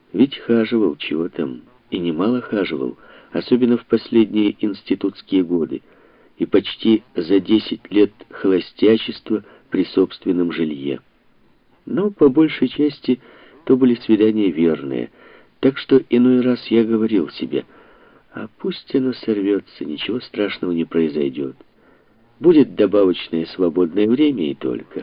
Ведь хаживал, чего там, и немало хаживал, особенно в последние институтские годы, и почти за 10 лет холостячества при собственном жилье. Но по большей части то были свидания верные, так что иной раз я говорил себе: а пусть оно сорвется, ничего страшного не произойдет. Будет добавочное свободное время и только.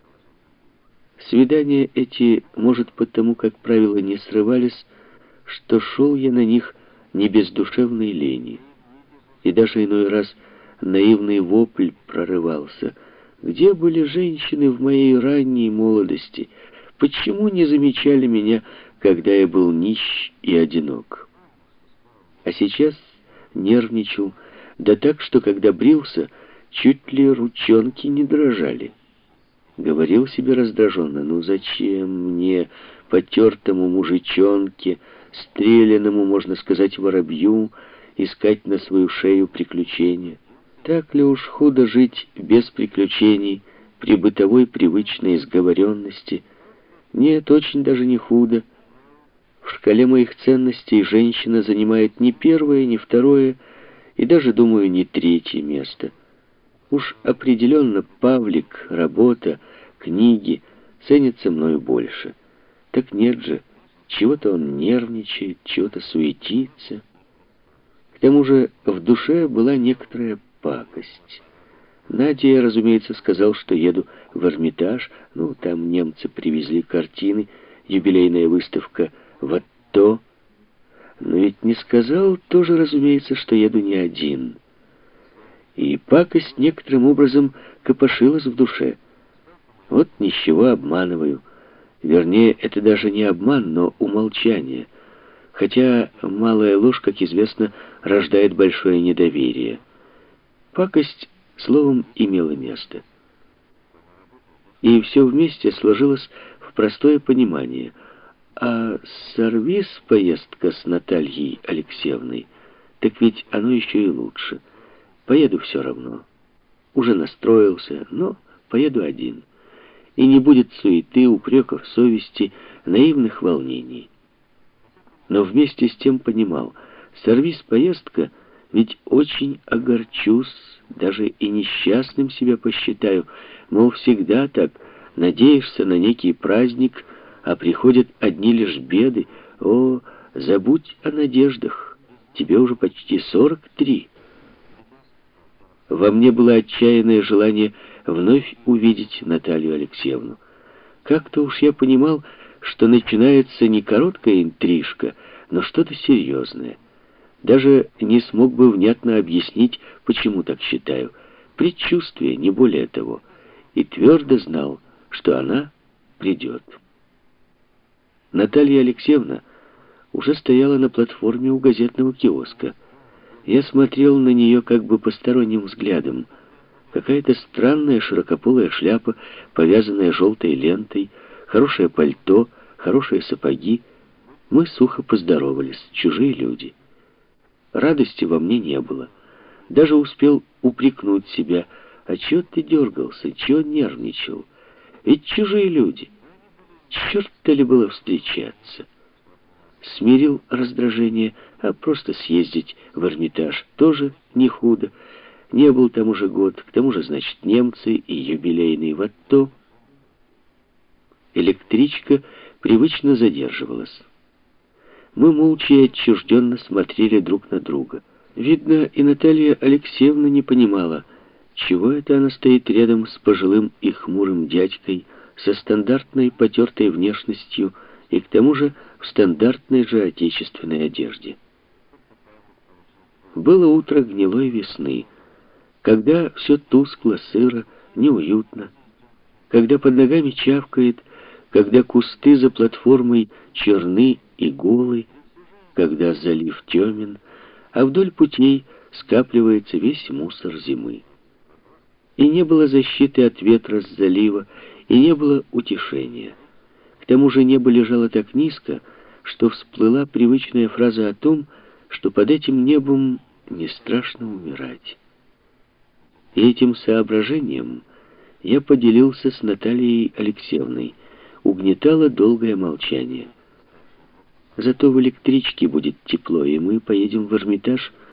Свидания эти, может, потому, как правило, не срывались, что шел я на них не без душевной лени. И даже иной раз наивный вопль прорывался: где были женщины в моей ранней молодости? Почему не замечали меня, когда я был нищ и одинок? А сейчас нервничал, да так, что когда брился, чуть ли ручонки не дрожали. Говорил себе раздраженно: ну зачем мне, потертому мужичонке, стрелянному, можно сказать, воробью, искать на свою шею приключения? Так ли уж худо жить без приключений, при бытовой привычной сговоренности? Нет, очень даже не худо. В шкале моих ценностей женщина занимает не первое, не второе, и даже, думаю, не третье место. Уж определенно Павлик, работа, книги ценятся мною больше. Так нет же, чего-то он нервничает, чего-то суетится. К тому же в душе была некоторая пакость. Наде я, разумеется, сказал, что еду в Эрмитаж. Ну, там немцы привезли картины, юбилейная выставка в Атто. Но ведь не сказал тоже, разумеется, что еду не один. И пакость некоторым образом копошилась в душе. Вот ничего, обманываю. Вернее, это даже не обман, но умолчание. Хотя малая ложь, как известно, рождает большое недоверие. Пакость, словом, имела место. И все вместе сложилось в простое понимание. А сорвись поездка с Натальей Алексеевной, так ведь оно еще и лучше. Поеду все равно. Уже настроился, но поеду один. И не будет суеты, упреков совести, наивных волнений. Но вместе с тем понимал: сорвись поездка, ведь очень огорчусь, даже и несчастным себя посчитаю. Мол, всегда так, надеешься на некий праздник, а приходят одни лишь беды. О, забудь о надеждах, тебе уже почти 43. Во мне было отчаянное желание вновь увидеть Наталью Алексеевну. Как-то уж я понимал, что начинается не короткая интрижка, но что-то серьезное. Даже не смог бы внятно объяснить, почему так считаю. Предчувствие, не более того. И твердо знал, что она придет. Наталья Алексеевна уже стояла на платформе у газетного киоска. Я смотрел на нее как бы посторонним взглядом. Какая-то странная широкополая шляпа, повязанная желтой лентой, хорошее пальто, хорошие сапоги. Мы сухо поздоровались, чужие люди. Радости во мне не было. Даже успел упрекнуть себя: а чего ты дергался, чего нервничал? Ведь чужие люди. Черт-то ли было встречаться? Смирил раздражение: а просто съездить в Эрмитаж тоже не худо. Не был там уже год, к тому же, значит, немцы и юбилейный в Атто. Электричка привычно задерживалась. Мы молча и отчужденно смотрели друг на друга. Видно, и Наталья Алексеевна не понимала, чего это она стоит рядом с пожилым и хмурым дядькой, со стандартной потертой внешностью и к тому же в стандартной же отечественной одежде. Было утро гнилой весны, когда все тускло, сыро, неуютно, когда под ногами чавкает, когда кусты за платформой черны и голы, когда залив темен, а вдоль путей скапливается весь мусор зимы. И не было защиты от ветра с залива, и не было утешения. К тому же небо лежало так низко, что всплыла привычная фраза о том, что под этим небом не страшно умирать. И этим соображением я поделился с Натальей Алексеевной. Угнетало долгое молчание. Зато в электричке будет тепло, и мы поедем в Эрмитаж